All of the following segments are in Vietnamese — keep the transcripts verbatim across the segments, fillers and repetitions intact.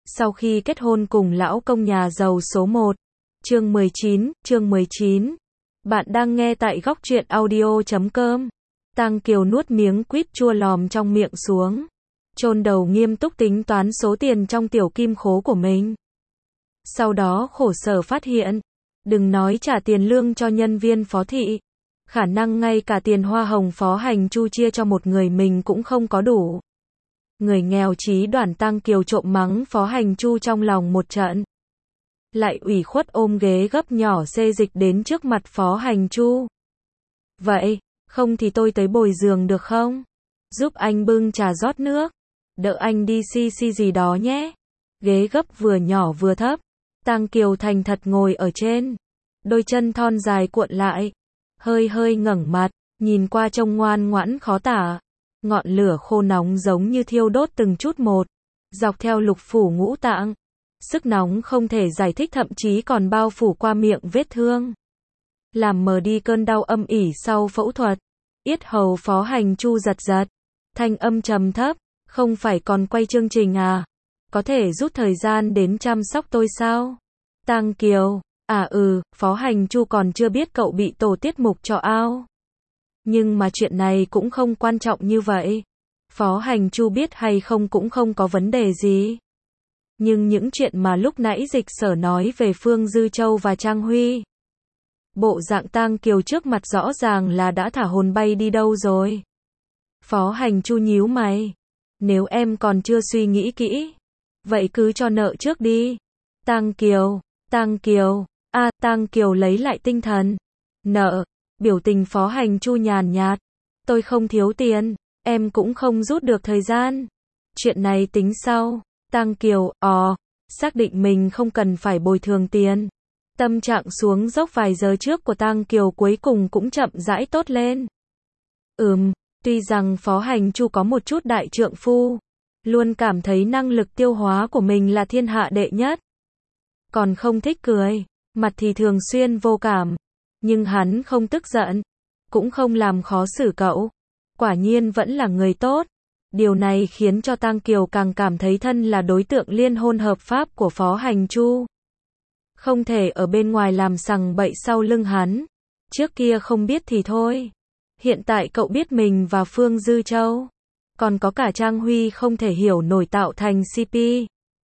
Sau khi kết hôn cùng lão công nhà giàu số một. Chương mười chín, chương mười chín. Bạn đang nghe tại góc truyện audio chấm com. Tang Kiều nuốt miếng quýt chua lòm trong miệng xuống. Chôn đầu nghiêm túc tính toán số tiền trong tiểu kim khố của mình. Sau đó khổ sở phát hiện, đừng nói trả tiền lương cho nhân viên phó thị, khả năng ngay cả tiền hoa hồng phó hành chu chia cho một người mình cũng không có đủ. Người nghèo chí đoản Tang Kiều trộm mắng phó hành chu trong lòng một trận. Lại ủy khuất ôm ghế gấp nhỏ xê dịch đến trước mặt phó hành chu. Vậy, không thì tôi tới bồi giường được không? Giúp anh bưng trà rót nước. Đỡ anh đi xi xi gì đó nhé. Ghế gấp vừa nhỏ vừa thấp. Tang Kiều thành thật ngồi ở trên. Đôi chân thon dài cuộn lại. Hơi hơi ngẩng mặt, nhìn qua trông ngoan ngoãn khó tả. Ngọn lửa khô nóng giống như thiêu đốt từng chút một. Dọc theo lục phủ ngũ tạng. Sức nóng không thể giải thích, thậm chí còn bao phủ qua miệng vết thương. Làm mờ đi cơn đau âm ỉ sau phẫu thuật. Yết hầu phó hành chu giật giật. Thanh âm trầm thấp. Không phải còn quay chương trình à? Có thể rút thời gian đến chăm sóc tôi sao? Tang Kiều, à ừ, phó hành chu còn chưa biết cậu bị tổ tiết mục cho ao. Nhưng mà chuyện này cũng không quan trọng như vậy. Phó hành chu biết hay không cũng không có vấn đề gì. Nhưng những chuyện mà lúc nãy Dịch Sở nói về Phương Dư Châu và Trang Huy. Bộ dạng Tang Kiều trước mặt rõ ràng là đã thả hồn bay đi đâu rồi. Phó hành chu nhíu mày. Nếu em còn chưa suy nghĩ kỹ, vậy cứ cho nợ trước đi. Tang Kiều, Tang Kiều, a à, Tang Kiều lấy lại tinh thần. Nợ, biểu tình phó hành chu nhàn nhạt. Tôi không thiếu tiền, em cũng không rút được thời gian. Chuyện này tính sau. Tang Kiều, ò, xác định mình không cần phải bồi thường tiền. Tâm trạng xuống dốc vài giờ trước của Tang Kiều cuối cùng cũng chậm rãi tốt lên. Ừm, tuy rằng phó hành chu có một chút đại trượng phu, luôn cảm thấy năng lực tiêu hóa của mình là thiên hạ đệ nhất. Còn không thích cười, mặt thì thường xuyên vô cảm. Nhưng hắn không tức giận, cũng không làm khó xử cậu. Quả nhiên vẫn là người tốt. Điều này khiến cho Tang Kiều càng cảm thấy thân là đối tượng liên hôn hợp pháp của phó hành chu. Không thể ở bên ngoài làm sằng bậy sau lưng hắn. Trước kia không biết thì thôi. Hiện tại cậu biết mình và Phương Dư Châu, còn có cả Trang Huy không thể hiểu nổi tạo thành xê pê.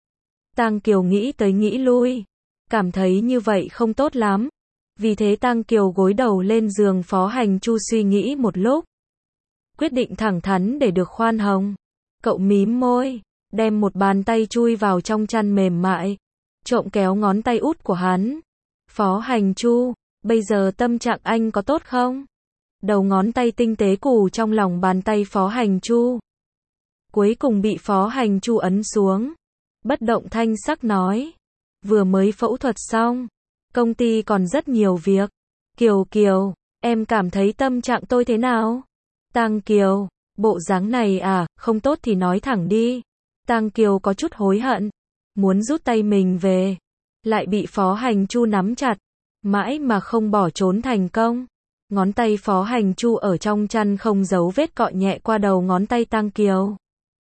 Tang Kiều nghĩ tới nghĩ lui, cảm thấy như vậy không tốt lắm. Vì thế Tang Kiều gối đầu lên giường phó hành chu suy nghĩ một lúc. Quyết định thẳng thắn để được khoan hồng. Cậu mím môi, đem một bàn tay chui vào trong chăn mềm mại, trộm kéo ngón tay út của hắn. Phó hành chu, bây giờ tâm trạng anh có tốt không? Đầu ngón tay tinh tế cù trong lòng bàn tay phó hành chu. Cuối cùng bị phó hành chu ấn xuống. Bất động thanh sắc nói. Vừa mới phẫu thuật xong. Công ty còn rất nhiều việc. Kiều Kiều, em cảm thấy tâm trạng tôi thế nào? Tang Kiều, bộ dáng này à, không tốt thì nói thẳng đi. Tang Kiều có chút hối hận. Muốn rút tay mình về. Lại bị phó hành chu nắm chặt. Mãi mà không bỏ trốn thành công. Ngón tay phó hành chu ở trong chăn không giấu vết cọ nhẹ qua đầu ngón tay Tang Kiều.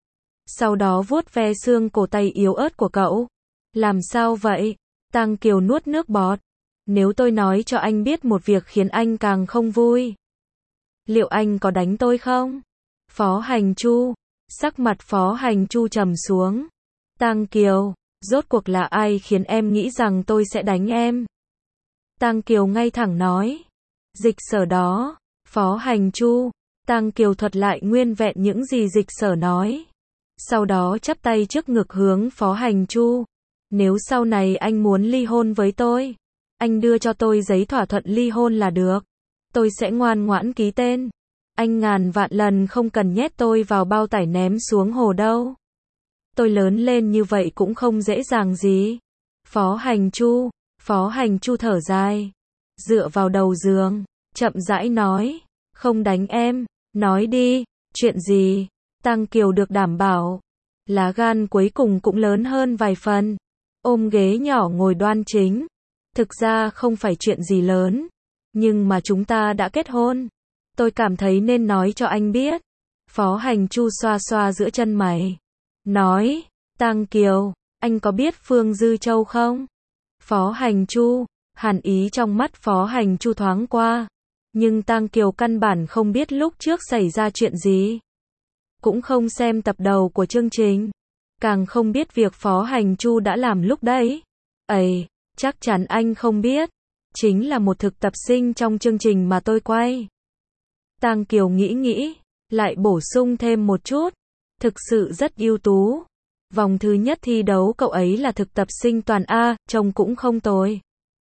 Sau đó vuốt ve xương cổ tay yếu ớt của cậu. Làm sao vậy? Tang Kiều nuốt nước bọt. Nếu tôi nói cho anh biết một việc khiến anh càng không vui, liệu anh có đánh tôi không? Phó hành chu. Sắc mặt phó hành chu trầm xuống. Tang Kiều, rốt cuộc là ai khiến em nghĩ rằng tôi sẽ đánh em? Tang Kiều ngay thẳng nói. Dịch Sở đó. Phó hành chu. Tang Kiều thuật lại nguyên vẹn những gì Dịch Sở nói. Sau đó chắp tay trước ngực hướng phó hành chu. Nếu sau này anh muốn ly hôn với tôi, anh đưa cho tôi giấy thỏa thuận ly hôn là được. Tôi sẽ ngoan ngoãn ký tên. Anh ngàn vạn lần không cần nhét tôi vào bao tải ném xuống hồ đâu. Tôi lớn lên như vậy cũng không dễ dàng gì. Phó hành chu. Phó hành chu thở dài. Dựa vào đầu giường. Chậm rãi nói. Không đánh em. Nói đi. Chuyện gì? Tang Kiều được đảm bảo. Lá gan cuối cùng cũng lớn hơn vài phần. Ôm ghế nhỏ ngồi đoan chính. Thực ra không phải chuyện gì lớn. Nhưng mà chúng ta đã kết hôn. Tôi cảm thấy nên nói cho anh biết. Phó hành chu xoa xoa giữa chân mày. Nói. Tang Kiều. Anh có biết Phương Dư Châu không? Phó Hành Chu, hàn ý trong mắt Phó Hành Chu thoáng qua. Nhưng Tang Kiều căn bản không biết lúc trước xảy ra chuyện gì. Cũng không xem tập đầu của chương trình. Càng không biết việc Phó Hành Chu đã làm lúc đấy. Ây, chắc chắn anh không biết. Chính là một thực tập sinh trong chương trình mà tôi quay. Tang Kiều nghĩ nghĩ, lại bổ sung thêm một chút. Thực sự rất ưu tú. Vòng thứ nhất thi đấu cậu ấy là thực tập sinh toàn A, trông cũng không tồi.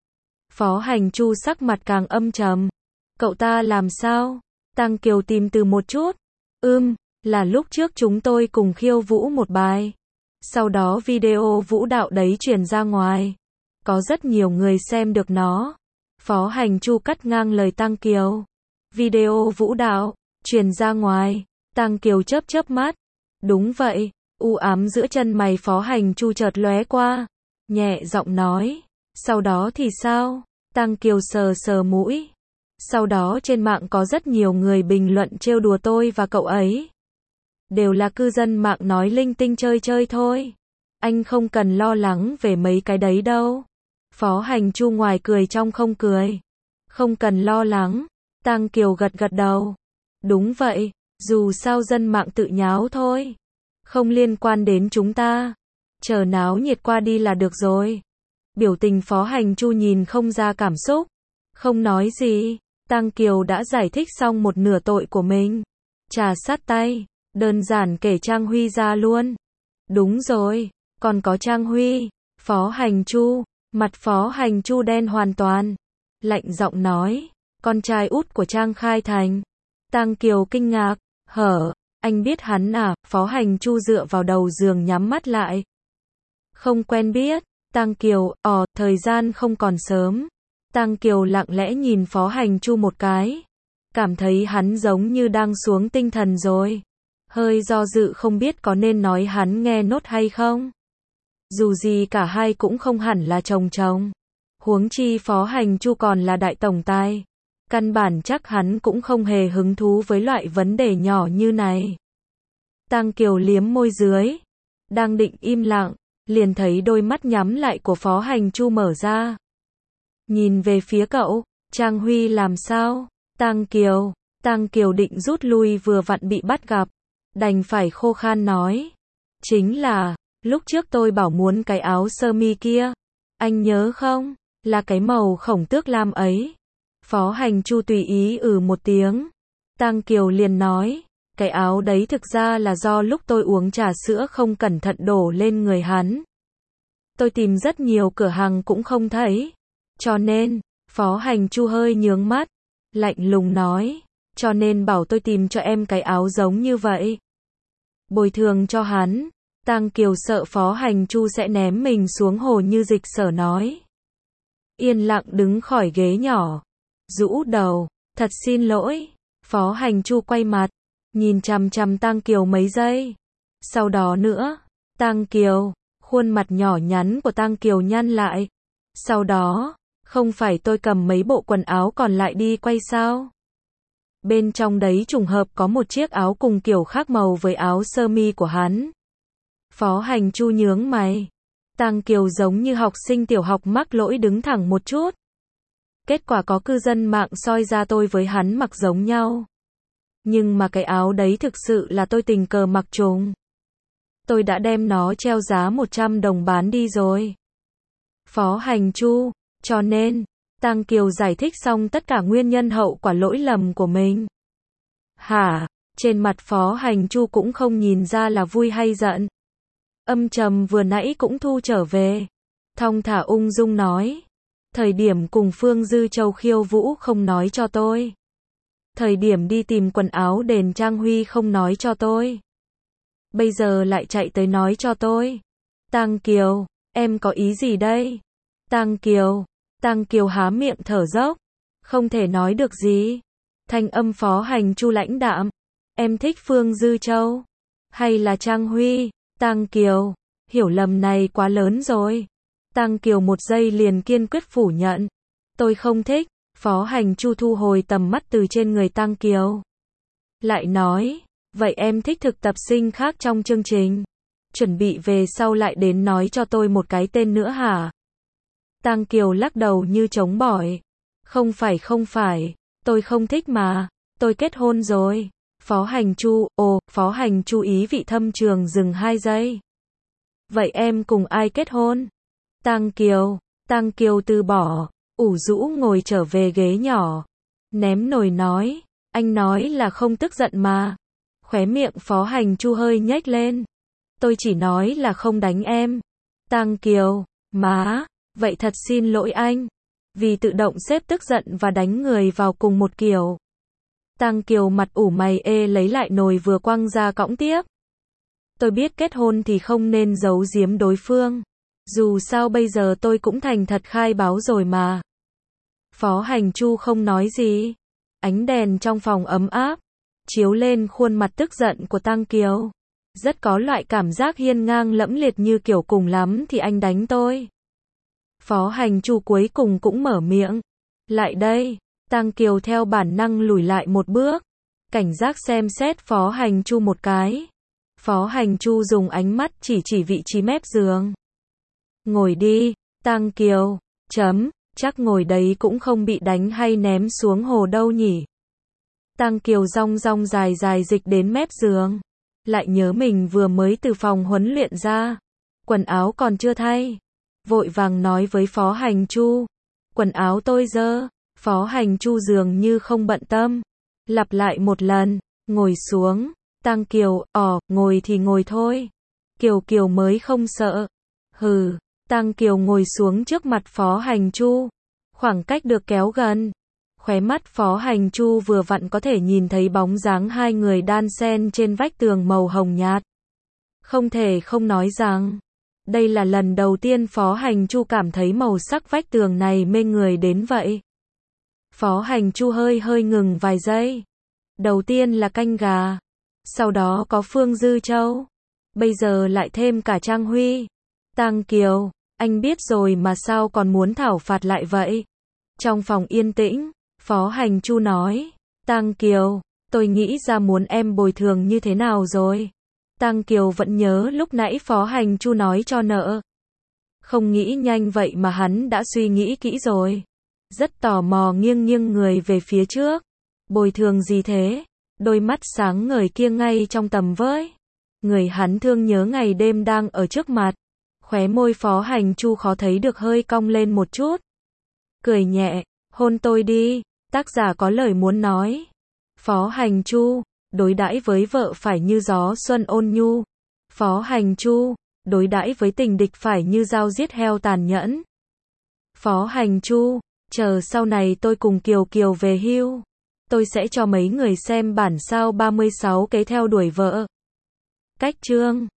Phó Hành Chu sắc mặt càng âm trầm. Cậu ta làm sao? Tang Kiều tìm từ một chút. Ừm, là lúc trước chúng tôi cùng khiêu vũ một bài. Sau đó video vũ đạo đấy truyền ra ngoài. Có rất nhiều người xem được nó. Phó Hành Chu cắt ngang lời Tang Kiều. Video vũ đạo, truyền ra ngoài. Tang Kiều chớp chớp mắt. Đúng vậy. U ám giữa chân mày Phó Hành Chu chợt lóe qua. Nhẹ giọng nói. Sau đó thì sao? Tang Kiều sờ sờ mũi. Sau đó trên mạng có rất nhiều người bình luận trêu đùa tôi và cậu ấy. Đều là cư dân mạng nói linh tinh chơi chơi thôi. Anh không cần lo lắng về mấy cái đấy đâu. Phó Hành Chu ngoài cười trong không cười. Không cần lo lắng. Tang Kiều gật gật đầu. Đúng vậy, dù sao dân mạng tự nháo thôi. Không liên quan đến chúng ta. Chờ náo nhiệt qua đi là được rồi. Biểu tình Phó Hành Chu nhìn không ra cảm xúc. Không nói gì. Tang Kiều đã giải thích xong một nửa tội của mình. Trà sát tay. Đơn giản kể Trang Huy ra luôn. Đúng rồi, còn có Trang Huy. Phó Hành Chu. Mặt Phó Hành Chu đen hoàn toàn. Lạnh giọng nói. Con trai út của Trang Khai Thành. Tang Kiều kinh ngạc. Hở, anh biết hắn à? Phó Hành Chu dựa vào đầu giường nhắm mắt lại. Không quen biết. Tang Kiều, ồ, thời gian không còn sớm. Tang Kiều lặng lẽ nhìn Phó Hành Chu một cái. Cảm thấy hắn giống như đang xuống tinh thần rồi. Hơi do dự không biết có nên nói hắn nghe nốt hay không. Dù gì cả hai cũng không hẳn là chồng chồng. Huống chi Phó Hành Chu còn là đại tổng tài. Căn bản chắc hắn cũng không hề hứng thú với loại vấn đề nhỏ như này. Tang Kiều liếm môi dưới. Đang định im lặng, liền thấy đôi mắt nhắm lại của Phó Hành Chu mở ra. Nhìn về phía cậu, Trang Huy làm sao? Tang Kiều, Tang Kiều định rút lui vừa vặn bị bắt gặp. Đành phải khô khan nói. Chính là, lúc trước tôi bảo muốn cái áo sơ mi kia. Anh nhớ không? Là cái màu khổng tước lam ấy. Phó Hành Chu tùy ý ừ một tiếng. Tang Kiều liền nói. Cái áo đấy thực ra là do lúc tôi uống trà sữa không cẩn thận đổ lên người hắn. Tôi tìm rất nhiều cửa hàng cũng không thấy. Cho nên, Phó Hành Chu hơi nhướng mắt. Lạnh lùng nói. Cho nên bảo tôi tìm cho em cái áo giống như vậy. Bồi thường cho hắn. Tang Kiều sợ Phó Hành Chu sẽ ném mình xuống hồ như Dịch Sở nói. Yên lặng đứng khỏi ghế nhỏ. Rũ đầu. Thật xin lỗi. Phó Hành Chu quay mặt. Nhìn chằm chằm Tang Kiều mấy giây. Sau đó nữa. Tang Kiều. Khuôn mặt nhỏ nhắn của Tang Kiều nhăn lại. Sau đó. Không phải tôi cầm mấy bộ quần áo còn lại đi quay sao? Bên trong đấy trùng hợp có một chiếc áo cùng kiểu khác màu với áo sơ mi của hắn. Phó Hành Chu nhướng mày. Tang Kiều giống như học sinh tiểu học mắc lỗi đứng thẳng một chút. Kết quả có cư dân mạng soi ra tôi với hắn mặc giống nhau. Nhưng mà cái áo đấy thực sự là tôi tình cờ mặc trùng. Tôi đã đem nó treo giá một trăm đồng bán đi rồi. Phó Hành Chu, cho nên, Tang Kiều giải thích xong tất cả nguyên nhân hậu quả lỗi lầm của mình. Hả? Trên mặt Phó Hành Chu cũng không nhìn ra là vui hay giận. Âm trầm vừa nãy cũng thu trở về. Thong thả ung dung nói. Thời điểm cùng Phương Dư Châu khiêu vũ không nói cho tôi. Thời điểm đi tìm quần áo đền Trang Huy không nói cho tôi. Bây giờ lại chạy tới nói cho tôi. Tang Kiều, em có ý gì đây? Tang Kiều, Tang Kiều há miệng thở dốc. Không thể nói được gì. Thanh âm Phó Hành Chu lãnh đạm. Em thích Phương Dư Châu? Hay là Trang Huy? Tang Kiều, hiểu lầm này quá lớn rồi. Tang Kiều một giây liền kiên quyết phủ nhận. Tôi không thích. Phó Hành Chu thu hồi tầm mắt từ trên người Tang Kiều. Lại nói, vậy em thích thực tập sinh khác trong chương trình. chuẩn bị về sau lại đến nói cho tôi một cái tên nữa hả? Tang Kiều lắc đầu như chống bỏi. Không phải không phải, tôi không thích mà, tôi kết hôn rồi. Phó Hành Chu, ồ, Phó Hành Chu ý vị thâm trường dừng hai giây. Vậy em cùng ai kết hôn? Tang Kiều, Tang Kiều từ bỏ, ủ rũ ngồi trở về ghế nhỏ. Ném nồi nói, anh nói là không tức giận mà. Khóe miệng Phó Hành Chu hơi nhếch lên. Tôi chỉ nói là không đánh em. Tang Kiều, má, vậy thật xin lỗi anh. Vì tự động xếp tức giận và đánh người vào cùng một kiểu. Tang Kiều mặt ủ mày ê lấy lại nồi vừa quăng ra cõng tiếp. Tôi biết kết hôn thì không nên giấu giếm đối phương. Dù sao bây giờ tôi cũng thành thật khai báo rồi mà. Phó Hành Chu không nói gì. Ánh đèn trong phòng ấm áp, chiếu lên khuôn mặt tức giận của Tang Kiều. Rất có loại cảm giác hiên ngang lẫm liệt như kiểu cùng lắm thì anh đánh tôi. Phó Hành Chu cuối cùng cũng mở miệng. Lại đây, Tang Kiều theo bản năng lùi lại một bước. Cảnh giác xem xét Phó Hành Chu một cái. Phó Hành Chu dùng ánh mắt chỉ chỉ vị trí mép giường. Ngồi đi, Tang Kiều, chấm, chắc ngồi đấy cũng không bị đánh hay ném xuống hồ đâu nhỉ. Tang Kiều rong rong dài dài dịch đến mép giường. Lại nhớ mình vừa mới từ phòng huấn luyện ra. Quần áo còn chưa thay. Vội vàng nói với Phó Hành Chu. Quần áo tôi dơ. Phó Hành Chu dường như không bận tâm. Lặp lại một lần. Ngồi xuống. Tang Kiều, ỏ, ngồi thì ngồi thôi. Kiều Kiều mới không sợ. Hừ. Tang Kiều ngồi xuống trước mặt Phó Hành Chu. Khoảng cách được kéo gần. Khóe mắt Phó Hành Chu vừa vặn có thể nhìn thấy bóng dáng hai người đan xen trên vách tường màu hồng nhạt. Không thể không nói rằng, đây là lần đầu tiên Phó Hành Chu cảm thấy màu sắc vách tường này mê người đến vậy. Phó Hành Chu hơi hơi ngừng vài giây. Đầu tiên là canh gà, sau đó có Phương Dư Châu, bây giờ lại thêm cả Trang Huy. Tang Kiều, anh biết rồi mà sao còn muốn thảo phạt lại vậy? Trong phòng yên tĩnh, Phó Hành Chu nói, Tang Kiều, tôi nghĩ ra muốn em bồi thường như thế nào rồi. Tang Kiều vẫn nhớ lúc nãy Phó Hành Chu nói cho nợ. Không nghĩ nhanh vậy mà hắn đã suy nghĩ kỹ rồi. Rất tò mò nghiêng nghiêng người về phía trước. Bồi thường gì thế? Đôi mắt sáng ngời kia ngay trong tầm với. Người hắn thương nhớ ngày đêm đang ở trước mặt. Khóe môi Phó Hành Chu khó thấy được hơi cong lên một chút. Cười nhẹ, hôn tôi đi. Tác giả có lời muốn nói. Phó Hành Chu, đối đãi với vợ phải như gió xuân ôn nhu. Phó Hành Chu, đối đãi với tình địch phải như dao giết heo tàn nhẫn. Phó Hành Chu, chờ sau này tôi cùng Kiều Kiều về hưu, tôi sẽ cho mấy người xem bản sao ba mươi sáu kế theo đuổi vợ. Cách chương